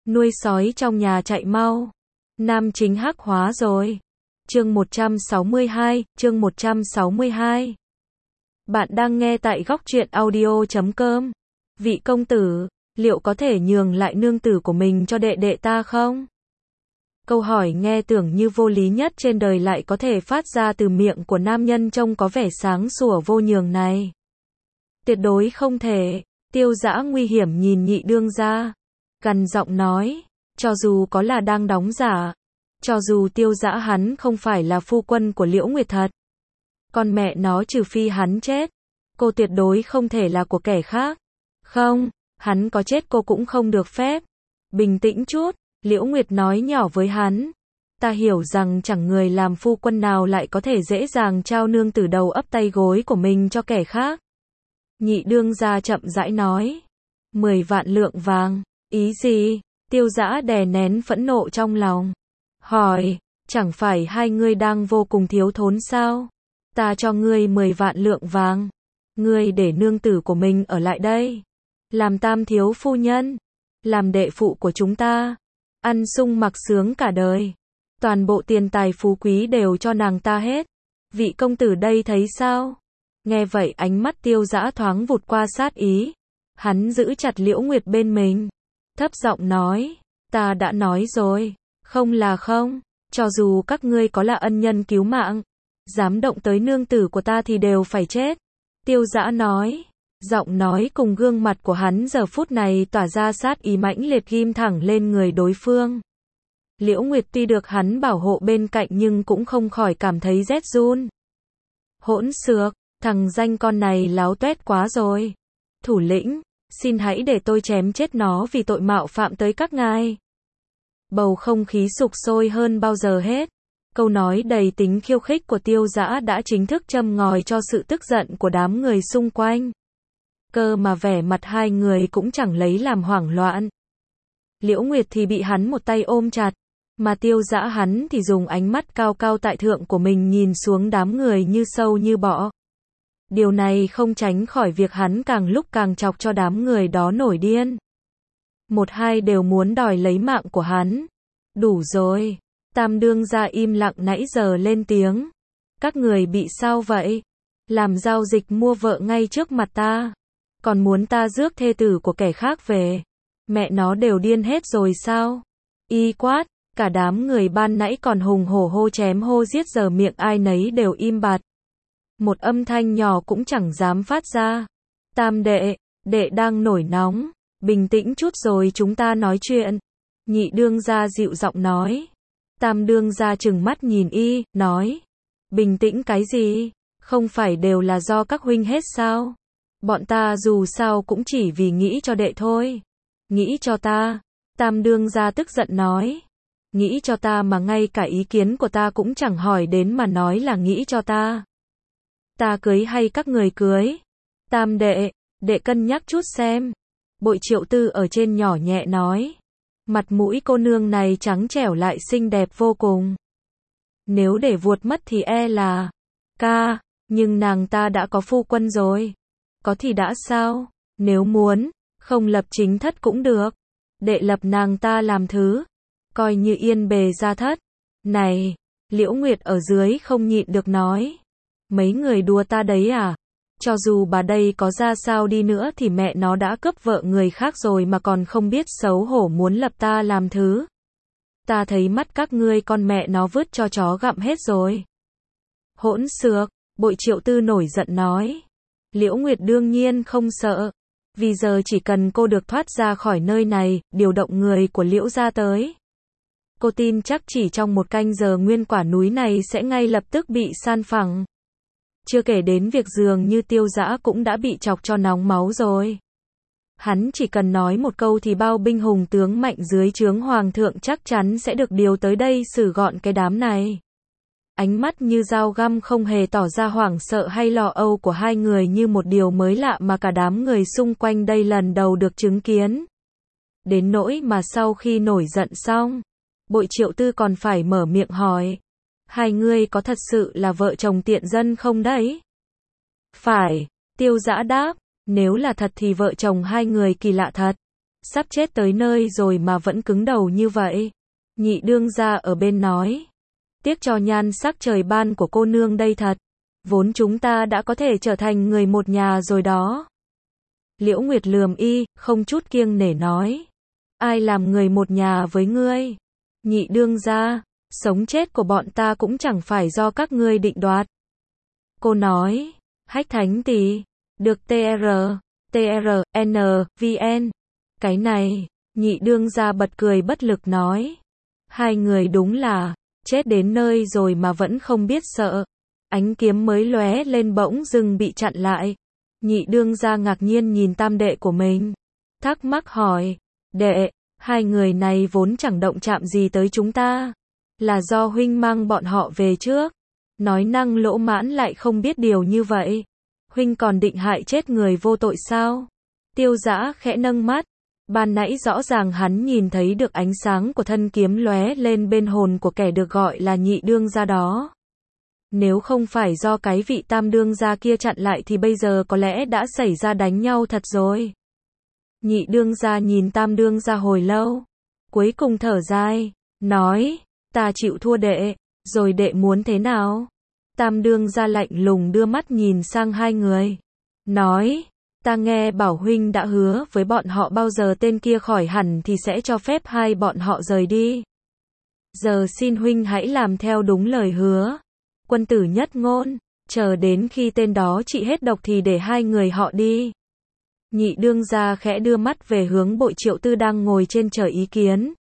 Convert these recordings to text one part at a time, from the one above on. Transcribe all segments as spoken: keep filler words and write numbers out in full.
nuôi sói trong nhà chạy mau. Nam chính hắc hóa rồi. Chương một trăm sáu mươi hai, chương một trăm sáu mươi hai. Bạn đang nghe tại góc truyện audio chấm com. Vị công tử, liệu có thể nhường lại nương tử của mình cho đệ đệ ta không? Câu hỏi nghe tưởng như vô lý nhất trên đời lại có thể phát ra từ miệng của nam nhân trông có vẻ sáng sủa vô nhường này. Tuyệt đối không thể. Tiêu Dã nguy hiểm nhìn Nhị đương gia, gằn giọng nói, cho dù có là đang đóng giả, cho dù Tiêu Dã hắn không phải là phu quân của Liễu Nguyệt thật, con mẹ nó trừ phi hắn chết, cô tuyệt đối không thể là của kẻ khác. Không, hắn có chết cô cũng không được phép. Bình tĩnh chút, Liễu Nguyệt nói nhỏ với hắn. Ta hiểu rằng chẳng người làm phu quân nào lại có thể dễ dàng trao nương tử đầu ấp tay gối của mình cho kẻ khác. Nhị đương gia chậm rãi nói. Mười vạn lượng vàng, ý gì? Tiêu Dã đè nén phẫn nộ trong lòng. Hỏi, chẳng phải hai ngươi đang vô cùng thiếu thốn sao? Ta cho ngươi mười vạn lượng vàng. Ngươi để nương tử của mình ở lại đây. Làm tam thiếu phu nhân. Làm đệ phụ của chúng ta. Ăn sung mặc sướng cả đời. Toàn bộ tiền tài phú quý đều cho nàng ta hết. Vị công tử đây thấy sao? Nghe vậy ánh mắt Tiêu Dã thoáng vụt qua sát ý. Hắn giữ chặt Liễu Nguyệt bên mình. Thấp giọng nói. Ta đã nói rồi. Không là không. Cho dù các ngươi có là ân nhân cứu mạng, dám động tới nương tử của ta thì đều phải chết. Tiêu Dã nói. Giọng nói cùng gương mặt của hắn giờ phút này tỏa ra sát ý mãnh liệt ghim thẳng lên người đối phương. Liễu Nguyệt tuy được hắn bảo hộ bên cạnh nhưng cũng không khỏi cảm thấy rét run. Hỗn xược, thằng danh con này láo tuét quá rồi. Thủ lĩnh, xin hãy để tôi chém chết nó vì tội mạo phạm tới các ngài. Bầu không khí sục sôi hơn bao giờ hết. Câu nói đầy tính khiêu khích của Tiêu Dã đã chính thức châm ngòi cho sự tức giận của đám người xung quanh. Cơ mà vẻ mặt hai người cũng chẳng lấy làm hoảng loạn. Liễu Nguyệt thì bị hắn một tay ôm chặt, mà Tiêu Dã hắn thì dùng ánh mắt cao cao tại thượng của mình nhìn xuống đám người như sâu như bọ. Điều này không tránh khỏi việc hắn càng lúc càng chọc cho đám người đó nổi điên. Một hai đều muốn đòi lấy mạng của hắn. Đủ rồi. Tam đương gia im lặng nãy giờ lên tiếng. Các người bị sao vậy? Làm giao dịch mua vợ ngay trước mặt ta. Còn muốn ta rước thê tử của kẻ khác về. Mẹ nó đều điên hết rồi sao? Y quát, cả đám người ban nãy còn hùng hổ hô chém hô giết giờ miệng ai nấy đều im bặt. Một âm thanh nhỏ cũng chẳng dám phát ra. Tam đệ, đệ đang nổi nóng. Bình tĩnh chút rồi chúng ta nói chuyện. Nhị đương gia dịu giọng nói. Tam đương gia trừng mắt nhìn y, nói. Bình tĩnh cái gì? Không phải đều là do các huynh hết sao? Bọn ta dù sao cũng chỉ vì nghĩ cho đệ thôi. Nghĩ cho ta. Tam đương gia tức giận nói. Nghĩ cho ta mà ngay cả ý kiến của ta cũng chẳng hỏi đến mà nói là nghĩ cho ta. Ta cưới hay các người cưới? Tam đệ, đệ cân nhắc chút xem. Bội Triệu Tư ở trên nhỏ nhẹ nói. Mặt mũi cô nương này trắng trẻo lại xinh đẹp vô cùng. Nếu để vuột mất thì e là. Ca, nhưng nàng ta đã có phu quân rồi. Có thì đã sao? Nếu muốn, không lập chính thất cũng được. Đệ lập nàng ta làm thứ. Coi như yên bề gia thất. Này, Liễu Nguyệt ở dưới không nhịn được nói. Mấy người đùa ta đấy à? Cho dù bà đây có ra sao đi nữa thì mẹ nó đã cướp vợ người khác rồi mà còn không biết xấu hổ muốn lập ta làm thứ. Ta thấy mắt các ngươi con mẹ nó vứt cho chó gặm hết rồi. Hỗn xược, Bội Triệu Tư nổi giận nói. Liễu Nguyệt đương nhiên không sợ. Vì giờ chỉ cần cô được thoát ra khỏi nơi này, điều động người của Liễu gia tới. Cô tin chắc chỉ trong một canh giờ nguyên quả núi này sẽ ngay lập tức bị san phẳng. Chưa kể đến việc dường như Tiêu Dã cũng đã bị chọc cho nóng máu rồi. Hắn chỉ cần nói một câu thì bao binh hùng tướng mạnh dưới trướng hoàng thượng chắc chắn sẽ được điều tới đây xử gọn cái đám này. Ánh mắt như dao găm không hề tỏ ra hoảng sợ hay lo âu của hai người như một điều mới lạ mà cả đám người xung quanh đây lần đầu được chứng kiến. Đến nỗi mà sau khi nổi giận xong, Bội Triệu Tư còn phải mở miệng hỏi. Hai người có thật sự là vợ chồng tiện dân không đấy? Phải, Tiêu Dã đáp, nếu là thật thì vợ chồng hai người kỳ lạ thật. sắp chết tới nơi rồi mà vẫn cứng đầu như vậy. Nhị đương gia ở bên nói, tiếc cho nhan sắc trời ban của cô nương đây thật, vốn chúng ta đã có thể trở thành người một nhà rồi đó. Liễu Nguyệt lườm y, không chút kiêng nể nói, ai làm người một nhà với ngươi? Nhị đương gia, sống chết của bọn ta cũng chẳng phải do các ngươi định đoạt. Cô nói, Hách Thánh Tỳ, được tê rờ, tê rờ en vê en. Cái này, nhị đương gia bật cười bất lực nói, hai người đúng là, chết đến nơi rồi mà vẫn không biết sợ. Ánh kiếm mới lóe lên bỗng dưng bị chặn lại. Nhị đương gia ngạc nhiên nhìn tam đệ của mình, thắc mắc hỏi, đệ, hai người này vốn chẳng động chạm gì tới chúng ta, là do huynh mang bọn họ về trước. Nói năng lỗ mãn lại không biết điều như vậy. Huynh còn định hại chết người vô tội sao? Tiêu Dã khẽ nâng mắt. Ban nãy rõ ràng hắn nhìn thấy được ánh sáng của thân kiếm lóe lên bên hồn của kẻ được gọi là nhị đương gia đó. Nếu không phải do cái vị tam đương gia kia chặn lại thì bây giờ có lẽ đã xảy ra đánh nhau thật rồi. Nhị đương gia nhìn tam đương gia hồi lâu, cuối cùng thở dài, nói, ta chịu thua đệ, rồi đệ muốn thế nào? Tam đương gia lạnh lùng đưa mắt nhìn sang hai người, nói, ta nghe bảo huynh đã hứa với bọn họ bao giờ tên kia khỏi hẳn thì sẽ cho phép hai bọn họ rời đi. Giờ xin huynh hãy làm theo đúng lời hứa. Quân tử nhất ngôn, chờ đến khi tên đó trị hết độc thì để hai người họ đi. Nhị đương gia khẽ đưa mắt về hướng Bội Triệu Tư đang ngồi trên chờ ý kiến.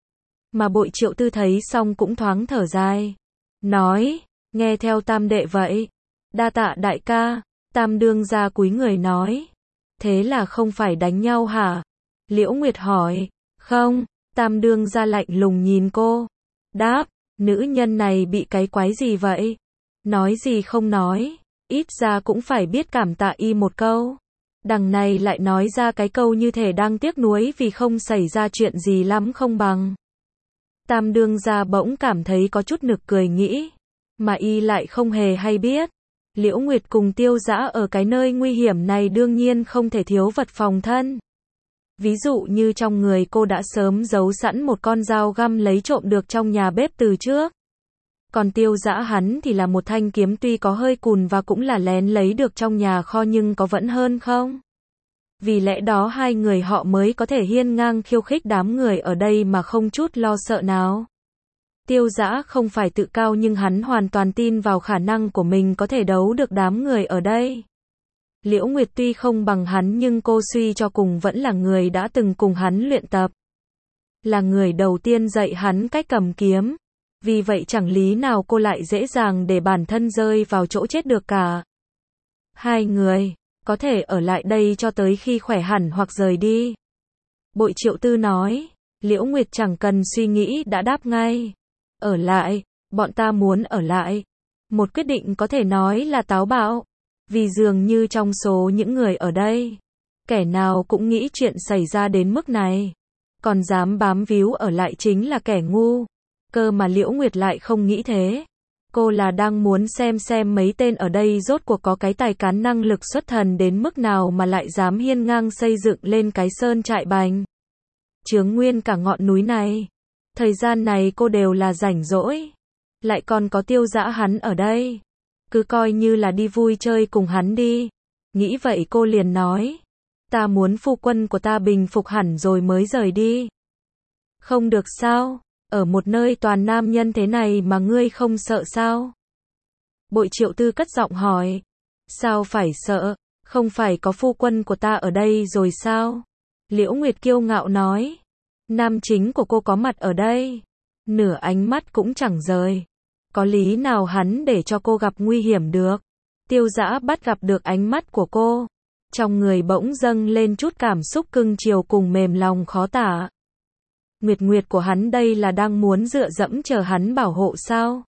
Mà Bội Triệu Tư thấy xong cũng thoáng thở dài, nói, nghe theo tam đệ vậy. Đa tạ đại ca. Tam đương gia cúi người nói, thế là không phải đánh nhau hả? Liễu Nguyệt hỏi, không. Tam đương gia lạnh lùng nhìn cô, đáp, nữ nhân này bị cái quái gì vậy? Nói gì không nói, ít ra cũng phải biết cảm tạ y một câu. Đằng này lại nói ra cái câu như thể đang tiếc nuối vì không xảy ra chuyện gì lắm không bằng. Tam đương gia bỗng cảm thấy có chút nực cười nghĩ, mà y lại không hề hay biết. Liễu Nguyệt cùng Tiêu Dã ở cái nơi nguy hiểm này đương nhiên không thể thiếu vật phòng thân. Ví dụ như trong người cô đã sớm giấu sẵn một con dao găm lấy trộm được trong nhà bếp từ trước. Còn Tiêu Dã hắn thì là một thanh kiếm tuy có hơi cùn và cũng là lén lấy được trong nhà kho nhưng có vẫn hơn không? Vì lẽ đó hai người họ mới có thể hiên ngang khiêu khích đám người ở đây mà không chút lo sợ nào. Tiêu Dã không phải tự cao nhưng hắn hoàn toàn tin vào khả năng của mình có thể đấu được đám người ở đây. Liễu Nguyệt tuy không bằng hắn nhưng cô suy cho cùng vẫn là người đã từng cùng hắn luyện tập. Là người đầu tiên dạy hắn cách cầm kiếm. Vì vậy chẳng lý nào cô lại dễ dàng để bản thân rơi vào chỗ chết được cả. Hai người, có thể ở lại đây cho tới khi khỏe hẳn hoặc rời đi. Bội Triệu Tư nói, Liễu Nguyệt chẳng cần suy nghĩ đã đáp ngay. Ở lại, bọn ta muốn ở lại. Một quyết định có thể nói là táo bạo. Vì dường như trong số những người ở đây, kẻ nào cũng nghĩ chuyện xảy ra đến mức này. Còn dám bám víu ở lại chính là kẻ ngu. Cơ mà Liễu Nguyệt lại không nghĩ thế. Cô là đang muốn xem xem mấy tên ở đây rốt cuộc có cái tài cán năng lực xuất thần đến mức nào mà lại dám hiên ngang xây dựng lên cái sơn trại bành chướng nguyên cả ngọn núi này. Thời gian này cô đều là rảnh rỗi. Lại còn có Tiêu Dã hắn ở đây. Cứ coi như là đi vui chơi cùng hắn đi. Nghĩ vậy cô liền nói, ta muốn phu quân của ta bình phục hẳn rồi mới rời đi. Không được sao? Ở một nơi toàn nam nhân thế này mà ngươi không sợ sao? Bội Triệu Tư cất giọng hỏi. Sao phải sợ? Không phải có phu quân của ta ở đây rồi sao? Liễu Nguyệt kiêu ngạo nói. Nam chính của cô có mặt ở đây. Nửa ánh mắt cũng chẳng rời. Có lý nào hắn để cho cô gặp nguy hiểm được? Tiêu Dã bắt gặp được ánh mắt của cô. Trong người bỗng dâng lên chút cảm xúc cưng chiều cùng mềm lòng khó tả. Nguyệt Nguyệt của hắn đây là đang muốn dựa dẫm chờ hắn bảo hộ sao?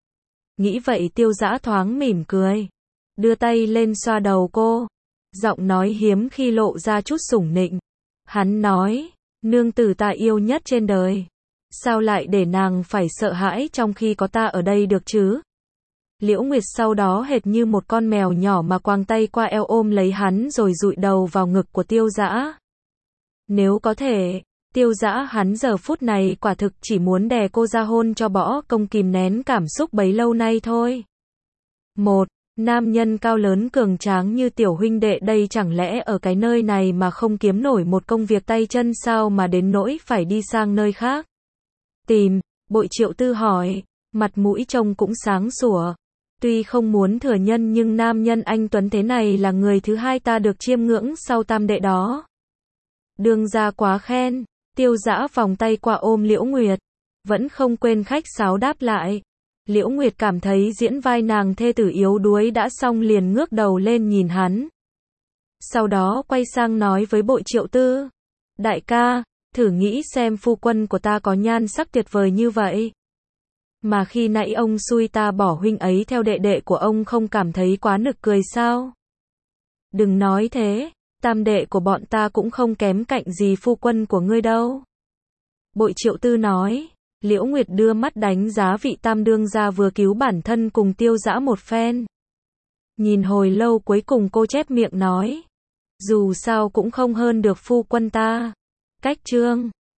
Nghĩ vậy Tiêu Dã thoáng mỉm cười. Đưa tay lên xoa đầu cô. Giọng nói hiếm khi lộ ra chút sủng nịnh. Hắn nói, nương tử ta yêu nhất trên đời. Sao lại để nàng phải sợ hãi trong khi có ta ở đây được chứ? Liễu Nguyệt sau đó hệt như một con mèo nhỏ mà quàng tay qua eo ôm lấy hắn rồi dụi đầu vào ngực của Tiêu Dã. Nếu có thể, Tiêu Dã hắn giờ phút này quả thực chỉ muốn đè cô ra hôn cho bỏ công kìm nén cảm xúc bấy lâu nay thôi. Một, nam nhân cao lớn cường tráng như tiểu huynh đệ đây chẳng lẽ ở cái nơi này mà không kiếm nổi một công việc tay chân sao mà đến nỗi phải đi sang nơi khác? Tìm, Bội Triệu Tư hỏi, mặt mũi trông cũng sáng sủa. Tuy không muốn thừa nhân nhưng nam nhân anh Tuấn thế này là người thứ hai ta được chiêm ngưỡng sau tam đệ đó. Đương gia quá khen. Tiêu Dã vòng tay qua ôm Liễu Nguyệt, vẫn không quên khách sáo đáp lại. Liễu Nguyệt cảm thấy diễn vai nàng thê tử yếu đuối đã xong liền ngước đầu lên nhìn hắn. Sau đó quay sang nói với Bội Triệu Tư, đại ca, thử nghĩ xem phu quân của ta có nhan sắc tuyệt vời như vậy. Mà khi nãy ông xui ta bỏ huynh ấy theo đệ đệ của ông không cảm thấy quá nực cười sao? Đừng nói thế. Tam đệ của bọn ta cũng không kém cạnh gì phu quân của ngươi đâu. Bội Triệu Tư nói. Liễu Nguyệt đưa mắt đánh giá vị tam đương gia vừa cứu bản thân cùng Tiêu Dã một phen. Nhìn hồi lâu cuối cùng cô chép miệng nói. Dù sao cũng không hơn được phu quân ta. Cách chương.